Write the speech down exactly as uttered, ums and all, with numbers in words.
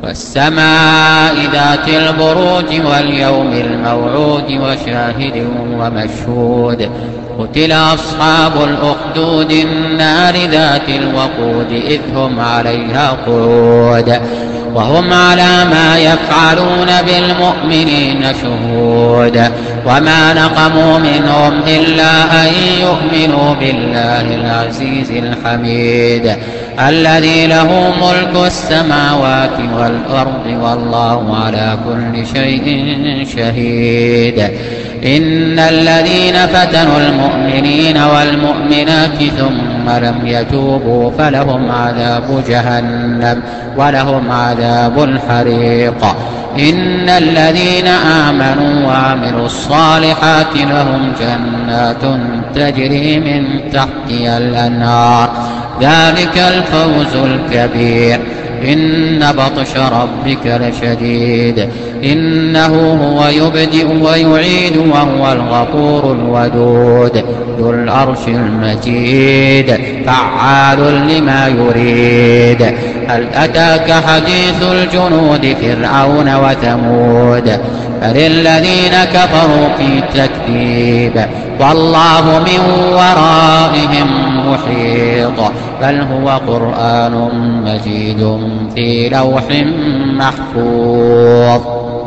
والسماء ذات البروج واليوم الموعود وشاهد ومشهود قتل أصحاب الأخدود النار ذات الوقود إذ هم عليها قعود وهم على ما يفعلون بالمؤمنين شهود وما نقموا منهم إلا أن يؤمنوا بالله العزيز الحميد الذي له ملك السماوات والأرض والله على كل شيء شهيد. إن الذين فتنوا المؤمنين والمؤمنات ثم لم يتوبوا فلهم عذاب جهنم ولهم عذاب الحريق. إن الذين آمنوا وعملوا الصالحات لهم جنات تجري من تحتها الأنهار ذلك الفوز الكبير. إن بطش ربك لشديد إنه هو يبدئ ويعيد وهو الغفور الودود ذو العرش المجيد فعال لما يريد. هل أتاك حديث الجنود فرعون وثمود بل الذين كفروا في تكذيب والله من ورائهم محيط بل هو قرآن مجيد في لوح محفوظ.